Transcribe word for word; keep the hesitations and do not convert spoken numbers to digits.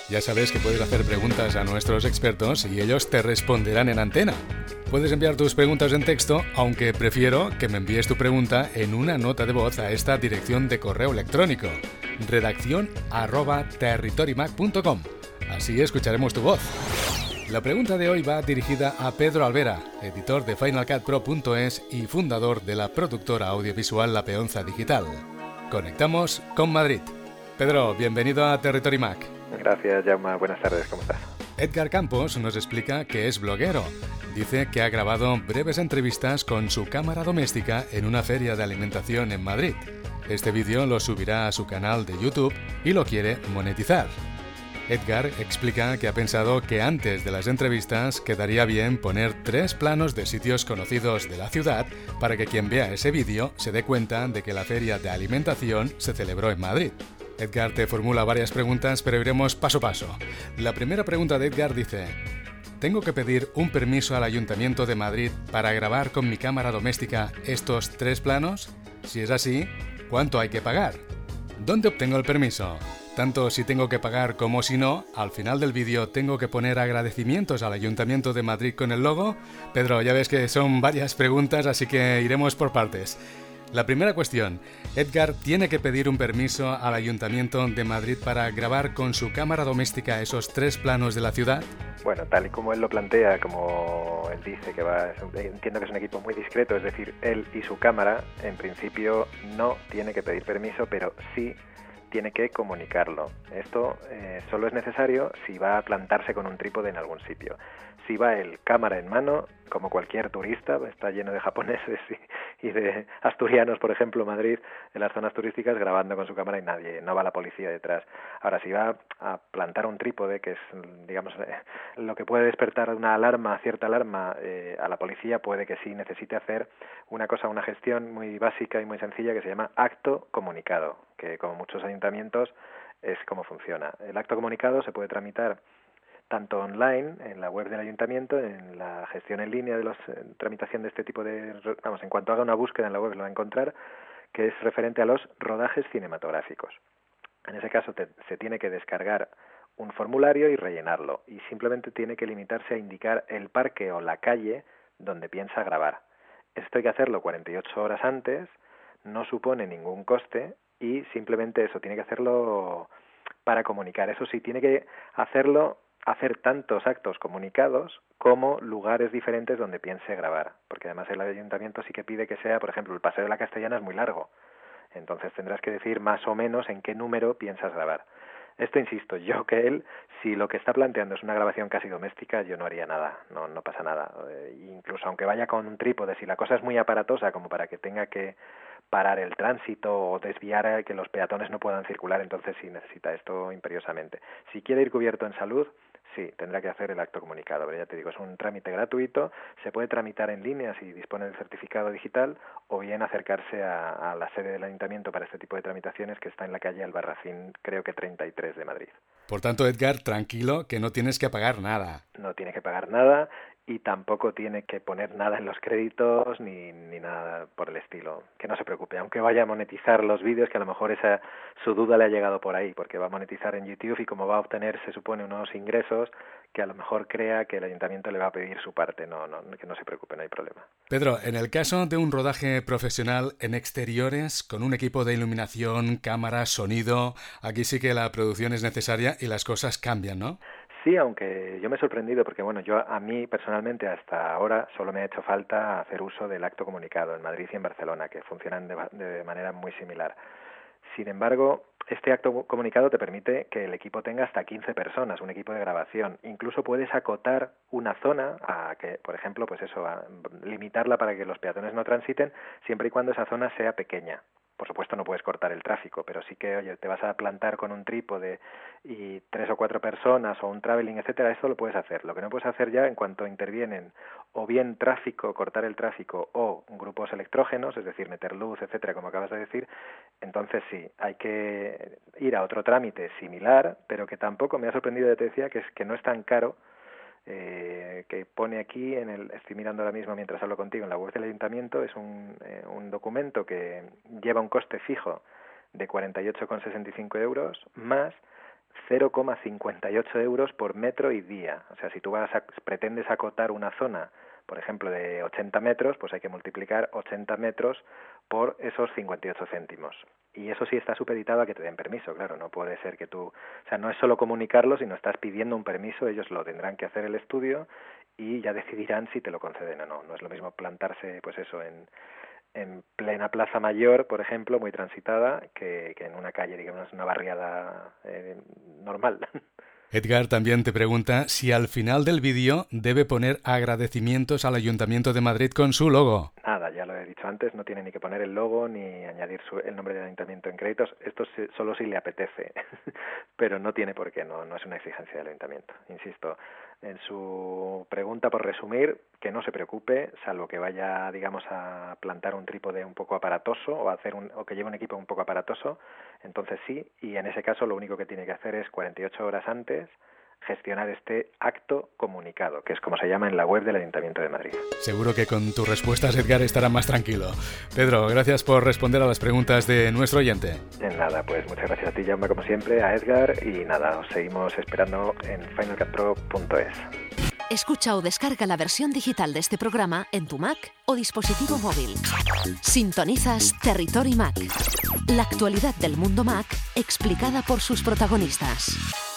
Ya sabes que puedes hacer preguntas a nuestros expertos y ellos te responderán en antena. Puedes enviar tus preguntas en texto, aunque prefiero que me envíes tu pregunta en una nota de voz a esta dirección de correo electrónico: redacción arroba territorymac punto com. Así escucharemos tu voz. La pregunta de hoy va dirigida a Pedro Alvera, editor de Final Cut Pro punto es y fundador de la productora audiovisual La Peonza Digital. Conectamos con Madrid. Pedro, bienvenido a Territory Mac. Gracias, Jaume. Buenas tardes, ¿cómo estás? Edgar Campos nos explica que es bloguero. Dice que ha grabado breves entrevistas con su cámara doméstica en una feria de alimentación en Madrid. Este vídeo lo subirá a su canal de YouTube y lo quiere monetizar. Edgar explica que ha pensado que antes de las entrevistas quedaría bien poner tres planos de sitios conocidos de la ciudad para que quien vea ese vídeo se dé cuenta de que la feria de alimentación se celebró en Madrid. Edgar te formula varias preguntas, pero iremos paso a paso. La primera pregunta de Edgar dice: ¿tengo que pedir un permiso al Ayuntamiento de Madrid para grabar con mi cámara doméstica estos tres planos? Si es así, ¿cuánto hay que pagar? ¿Dónde obtengo el permiso? Tanto si tengo que pagar como si no, al final del vídeo tengo que poner agradecimientos al Ayuntamiento de Madrid con el logo. Pedro, ya ves que son varias preguntas, así que iremos por partes. La primera cuestión: ¿Edgar tiene que pedir un permiso al Ayuntamiento de Madrid para grabar con su cámara doméstica esos tres planos de la ciudad? Bueno, tal y como él lo plantea, como él dice que va, entiendo que es un equipo muy discreto, es decir, él y su cámara, en principio no tiene que pedir permiso, pero sí tiene que comunicarlo. Esto eh, solo es necesario si va a plantarse con un trípode en algún sitio. Si va el cámara en mano, como cualquier turista, está lleno de japoneses y, y de asturianos, por ejemplo, Madrid, en las zonas turísticas, grabando con su cámara y nadie, no va la policía detrás. Ahora, si va a plantar un trípode, que es, digamos, eh, lo que puede despertar una alarma, cierta alarma eh, a la policía, puede que sí necesite hacer una cosa, una gestión muy básica y muy sencilla que se llama acto comunicado, que como muchos ayuntamientos es como funciona. El acto comunicado se puede tramitar tanto online, en la web del ayuntamiento, en la gestión en línea de la tramitación de este tipo de... Vamos, en cuanto haga una búsqueda en la web lo va a encontrar, que es referente a los rodajes cinematográficos. En ese caso te, se tiene que descargar un formulario y rellenarlo, y simplemente tiene que limitarse a indicar el parque o la calle donde piensa grabar. Esto hay que hacerlo cuarenta y ocho horas antes, no supone ningún coste, y simplemente eso, tiene que hacerlo para comunicar. Eso sí, tiene que hacerlo... hacer tantos actos comunicados como lugares diferentes donde piense grabar, porque además el ayuntamiento sí que pide que sea, por ejemplo, el Paseo de la Castellana es muy largo, entonces tendrás que decir más o menos en qué número piensas grabar. Esto, insisto, yo que él, si lo que está planteando es una grabación casi doméstica, yo no haría nada, no, no pasa nada. Eh, incluso aunque vaya con un trípode, si la cosa es muy aparatosa como para que tenga que parar el tránsito o desviar a que los peatones no puedan circular, entonces sí necesita esto imperiosamente. Si quiere ir cubierto en salud, sí, tendrá que hacer el acto comunicado, pero ya te digo, es un trámite gratuito, se puede tramitar en línea si dispone del certificado digital o bien acercarse a, a la sede del ayuntamiento para este tipo de tramitaciones, que está en la calle Albarracín, creo que treinta y tres de Madrid. Por tanto, Edgar, tranquilo, que no tienes que pagar nada. No tiene que pagar nada y tampoco tiene que poner nada en los créditos ni, ni nada por el estilo. Que no se preocupe, aunque vaya a monetizar los vídeos, que a lo mejor esa su duda le ha llegado por ahí, porque va a monetizar en YouTube y como va a obtener, se supone, unos ingresos, que a lo mejor crea que el ayuntamiento le va a pedir su parte. No, no, que no se preocupe, no hay problema. Pedro, en el caso de un rodaje profesional en exteriores, con un equipo de iluminación, cámara, sonido, aquí sí que la producción es necesaria y las cosas cambian, ¿no? Sí, aunque yo me he sorprendido porque, bueno, yo a mí personalmente hasta ahora solo me ha hecho falta hacer uso del acto comunicado en Madrid y en Barcelona, que funcionan de, de manera muy similar. Sin embargo, este acto comunicado te permite que el equipo tenga hasta quince personas, un equipo de grabación. Incluso puedes acotar una zona a que, por ejemplo, pues eso, a limitarla para que los peatones no transiten, siempre y cuando esa zona sea pequeña. Por supuesto no puedes cortar el tráfico, pero sí que, oye, te vas a plantar con un trípode y tres o cuatro personas o un traveling, etcétera, esto lo puedes hacer. Lo que no puedes hacer ya en cuanto intervienen o bien tráfico, cortar el tráfico, o grupos electrógenos, es decir, meter luz, etcétera, como acabas de decir, entonces sí, hay que ir a otro trámite similar, pero que tampoco me ha sorprendido, ya te decía, que es que no es tan caro. Eh, que pone aquí, en el, estoy mirando ahora mismo mientras hablo contigo, en la web del ayuntamiento, es un, eh, un documento que lleva un coste fijo de cuarenta y ocho con sesenta y cinco euros más cero coma cincuenta y ocho euros por metro y día. O sea, si tú vas a, pretendes acotar una zona, por ejemplo, de ochenta metros, pues hay que multiplicar ochenta metros por esos cincuenta y ocho céntimos. Y eso sí está supeditado a que te den permiso, claro, no puede ser que tú... O sea, no es solo comunicarlo, sino estás pidiendo un permiso, ellos lo tendrán que hacer el estudio y ya decidirán si te lo conceden o no. No es lo mismo plantarse, pues eso, en, en plena Plaza Mayor, por ejemplo, muy transitada, que, que en una calle, digamos, una barriada eh, normal. Edgar también te pregunta si al final del vídeo debe poner agradecimientos al Ayuntamiento de Madrid con su logo. Nada, ya lo he dicho antes, no tiene ni que poner el logo ni añadir su, el nombre del Ayuntamiento en créditos. Esto solo si le apetece, pero no tiene por qué, no, no es una exigencia del Ayuntamiento. Insisto, en su pregunta, por resumir, que no se preocupe, salvo que vaya, digamos, a plantar un trípode un poco aparatoso o, hacer un, o que lleve un equipo un poco aparatoso, entonces sí, y en ese caso lo único que tiene que hacer es cuarenta y ocho horas antes gestionar este acto comunicado, que es como se llama en la web del Ayuntamiento de Madrid. Seguro que con tus respuestas Edgar estará más tranquilo. Pedro, gracias por responder a las preguntas de nuestro oyente. En nada, pues muchas gracias a ti, Jaume, como siempre, a Edgar, y nada, os seguimos esperando en final cut pro punto es. Escucha o descarga la versión digital de este programa en tu Mac o dispositivo móvil. Sintonizas Territory Mac, la actualidad del mundo Mac explicada por sus protagonistas.